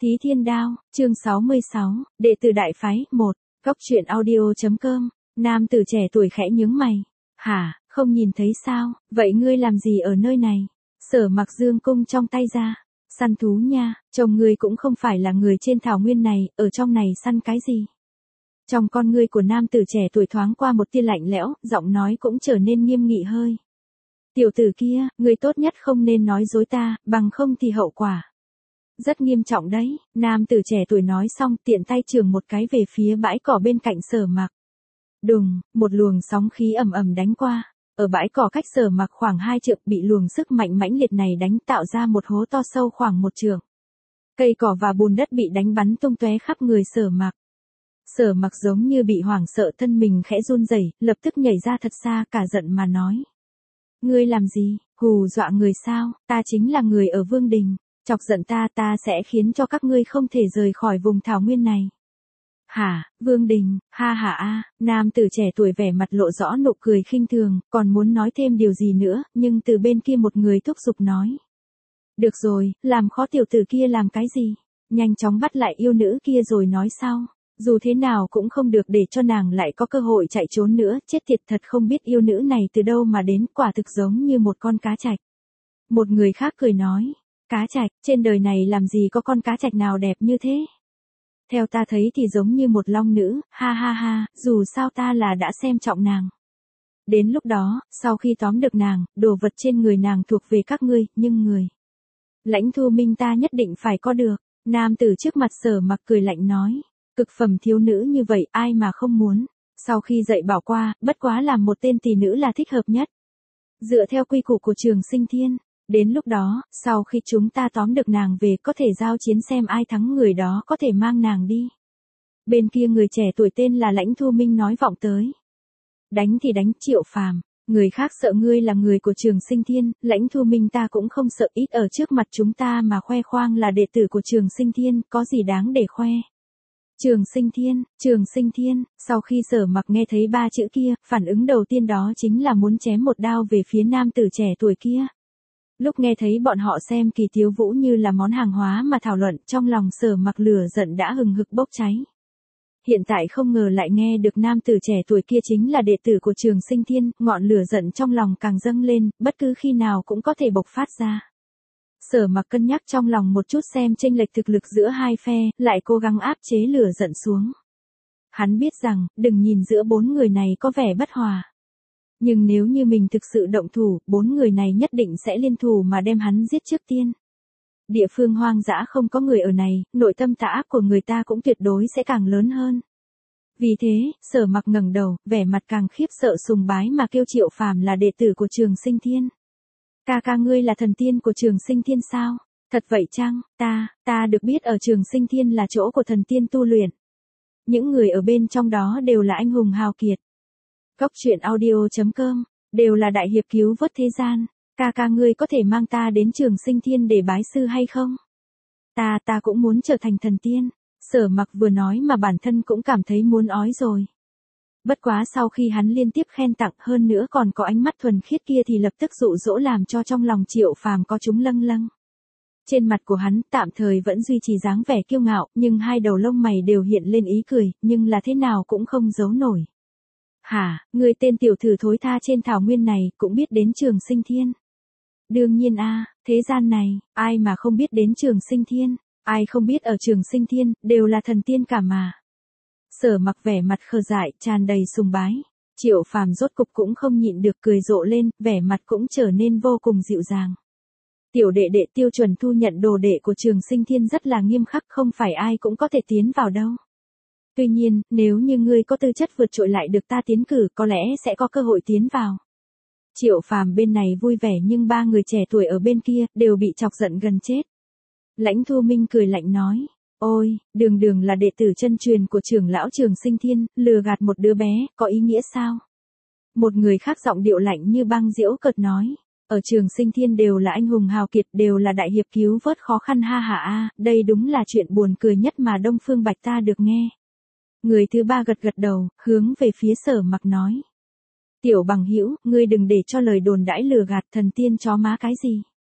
Thí Thiên Đao, chương 66, đệ tử đại phái, 1, Cóc truyện audio.com, nam tử trẻ tuổi khẽ nhướng mày. Hả, không nhìn thấy sao, vậy ngươi làm gì ở nơi này? Sở Mặc dương cung trong tay ra. Săn thú nha, chồng ngươi cũng không phải là người trên thảo nguyên này, ở trong này săn cái gì? Trong con ngươi của nam tử trẻ tuổi thoáng qua một tia lạnh lẽo, giọng nói cũng trở nên nghiêm nghị hơi. Tiểu tử kia, ngươi tốt nhất không nên nói dối ta, bằng không thì hậu quả rất nghiêm trọng đấy. Nam tử trẻ tuổi nói xong tiện tay chưởng một cái về phía bãi cỏ bên cạnh Sở Mặc. Đùng, một luồng sóng khí ầm ầm đánh qua. Ở bãi cỏ cách Sở Mặc khoảng 2 trượng bị luồng sức mạnh mãnh liệt này đánh tạo ra một hố to sâu khoảng 1 trượng. Cây cỏ và bùn đất bị đánh bắn tung tóe khắp người Sở Mặc. Sở Mặc giống như bị hoảng sợ, thân mình khẽ run rẩy, lập tức nhảy ra thật xa, cả giận mà nói. Ngươi làm gì, hù dọa người sao, ta chính là người ở Vương Đình. Chọc giận ta sẽ khiến cho các ngươi không thể rời khỏi vùng thảo nguyên này. Hả, Vương Đình, ha ha a, nam tử trẻ tuổi vẻ mặt lộ rõ nụ cười khinh thường, còn muốn nói thêm điều gì nữa, nhưng từ bên kia một người thúc giục nói. Được rồi, làm khó tiểu tử kia làm cái gì? Nhanh chóng bắt lại yêu nữ kia rồi nói sau. Dù thế nào cũng không được để cho nàng lại có cơ hội chạy trốn nữa, chết tiệt thật, không biết yêu nữ này từ đâu mà đến, quả thực giống như một con cá trạch. Một người khác cười nói. Cá trạch, trên đời này làm gì có con cá trạch nào đẹp như thế? Theo ta thấy thì giống như một long nữ, ha ha ha, dù sao ta là đã xem trọng nàng. Đến lúc đó, sau khi tóm được nàng, đồ vật trên người nàng thuộc về các ngươi, nhưng người Lãnh Thu Minh ta nhất định phải có được. Nam tử trước mặt Sở Mặc cười lạnh nói. Cực phẩm thiếu nữ như vậy ai mà không muốn. Sau khi dạy bảo qua, bất quá làm một tên tỷ nữ là thích hợp nhất. Dựa theo quy củ của Trường Sinh Thiên. Đến lúc đó, sau khi chúng ta tóm được nàng về có thể giao chiến xem ai thắng người đó có thể mang nàng đi. Bên kia người trẻ tuổi tên là Lãnh Thu Minh nói vọng tới. Đánh thì đánh, Triệu Phàm, người khác sợ ngươi là người của Trường Sinh Thiên, Lãnh Thu Minh ta cũng không sợ, ít ở trước mặt chúng ta mà khoe khoang là đệ tử của Trường Sinh Thiên, có gì đáng để khoe. Trường Sinh Thiên, sau khi Sở Mặc nghe thấy 3 chữ kia, phản ứng đầu tiên đó chính là muốn chém một đao về phía nam tử trẻ tuổi kia. Lúc nghe thấy bọn họ xem Kỳ Tiếu Vũ như là món hàng hóa mà thảo luận, trong lòng Sở Mặc lửa giận đã hừng hực bốc cháy. Hiện tại không ngờ lại nghe được nam tử trẻ tuổi kia chính là đệ tử của Trường Sinh Thiên, ngọn lửa giận trong lòng càng dâng lên, bất cứ khi nào cũng có thể bộc phát ra. Sở Mặc cân nhắc trong lòng một chút xem chênh lệch thực lực giữa hai phe, lại cố gắng áp chế lửa giận xuống. Hắn biết rằng, đừng nhìn giữa 4 người này có vẻ bất hòa. Nhưng nếu như mình thực sự động thủ, 4 người này nhất định sẽ liên thủ mà đem hắn giết trước tiên. Địa phương hoang dã không có người ở này, nội tâm tà ác của người ta cũng tuyệt đối sẽ càng lớn hơn. Vì thế, Sở Mặc ngẩng đầu, vẻ mặt càng khiếp sợ sùng bái mà kêu Triệu Phàm là đệ tử của Trường Sinh Thiên. Ca ngươi là thần tiên của Trường Sinh Thiên sao? Thật vậy chăng? Ta được biết ở Trường Sinh Thiên là chỗ của thần tiên tu luyện. Những người ở bên trong đó đều là anh hùng hào kiệt. Cóc truyện audio.com, đều là đại hiệp cứu vớt thế gian. Ca ngươi có thể mang ta đến Trường Sinh Thiên để bái sư hay không? Ta cũng muốn trở thành thần tiên. Sở Mặc vừa nói mà bản thân cũng cảm thấy muốn ói rồi. Bất quá sau khi hắn liên tiếp khen tặng hơn nữa còn có ánh mắt thuần khiết kia thì lập tức dụ dỗ làm cho trong lòng Triệu Phàm có chúng lâng lâng. Trên mặt của hắn tạm thời vẫn duy trì dáng vẻ kiêu ngạo, nhưng hai đầu lông mày đều hiện lên ý cười, nhưng là thế nào cũng không giấu nổi. Hả, người tên tiểu thử thối tha trên thảo nguyên này cũng biết đến Trường Sinh Thiên. Đương nhiên thế gian này, ai mà không biết đến Trường Sinh Thiên, ai không biết ở Trường Sinh Thiên, đều là thần tiên cả mà. Sở Mặc vẻ mặt khờ dại, tràn đầy sùng bái. Triệu Phàm rốt cục cũng không nhịn được cười rộ lên, vẻ mặt cũng trở nên vô cùng dịu dàng. Tiểu đệ đệ tiêu chuẩn thu nhận đồ đệ của Trường Sinh Thiên rất là nghiêm khắc, không phải ai cũng có thể tiến vào đâu. Tuy nhiên, nếu như ngươi có tư chất vượt trội lại được ta tiến cử, có lẽ sẽ có cơ hội tiến vào. Triệu Phàm bên này vui vẻ nhưng 3 người trẻ tuổi ở bên kia đều bị chọc giận gần chết. Lãnh Thu Minh cười lạnh nói. Ôi, đường là đệ tử chân truyền của trưởng lão Trường Sinh Thiên, lừa gạt một đứa bé, có ý nghĩa sao? Một người khác giọng điệu lạnh như băng giễu cợt nói. Ở Trường Sinh Thiên đều là anh hùng hào kiệt, đều là đại hiệp cứu vớt khó khăn, ha ha đây đúng là chuyện buồn cười nhất mà Đông Phương Bạch ta được nghe. Người thứ 3 gật đầu, hướng về phía Sở Mặc nói. Tiểu bằng hữu, ngươi đừng để cho lời đồn đãi lừa gạt, thần tiên chó má cái gì.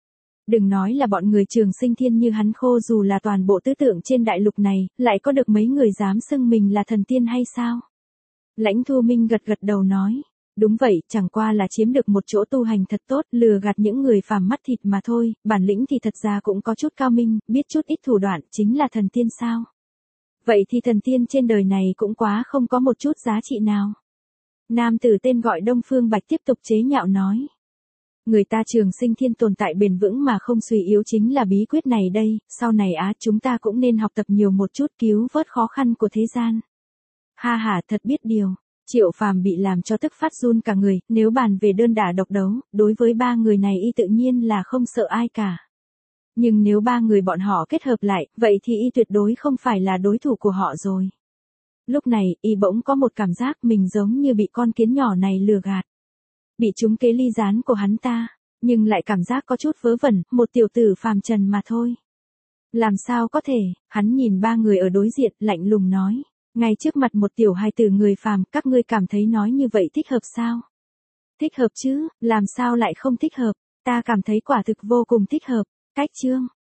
Đừng nói là bọn người Trường Sinh Thiên như hắn khô dù là toàn bộ tứ tượng trên đại lục này, lại có được mấy người dám xưng mình là thần tiên hay sao? Lãnh Thu Minh gật gật đầu nói. Đúng vậy, chẳng qua là chiếm được một chỗ tu hành thật tốt, lừa gạt những người phàm mắt thịt mà thôi, bản lĩnh thì thật ra cũng có chút cao minh, biết chút ít thủ đoạn, chính là thần tiên sao? Vậy thì thần tiên trên đời này cũng quá không có một chút giá trị nào. Nam tử tên gọi Đông Phương Bạch tiếp tục chế nhạo nói. Người ta Trường Sinh Thiên tồn tại bền vững mà không suy yếu chính là bí quyết này đây, sau này chúng ta cũng nên học tập nhiều một chút cứu vớt khó khăn của thế gian. Ha ha, thật biết điều. Triệu Phàm bị làm cho tức phát run cả người, nếu bàn về đơn đả độc đấu, đối với ba người này y tự nhiên là không sợ ai cả. Nhưng nếu ba người bọn họ kết hợp lại, vậy thì y tuyệt đối không phải là đối thủ của họ rồi. Lúc này, y bỗng có một cảm giác mình giống như bị con kiến nhỏ này lừa gạt. Bị trúng kế ly gián của hắn ta, nhưng lại cảm giác có chút vớ vẩn, một tiểu tử phàm trần mà thôi. Làm sao có thể, hắn nhìn ba người ở đối diện, lạnh lùng nói. Ngay trước mặt một tiểu hài tử người phàm, các ngươi cảm thấy nói như vậy thích hợp sao? Thích hợp chứ, làm sao lại không thích hợp, ta cảm thấy quả thực vô cùng thích hợp. Cách chương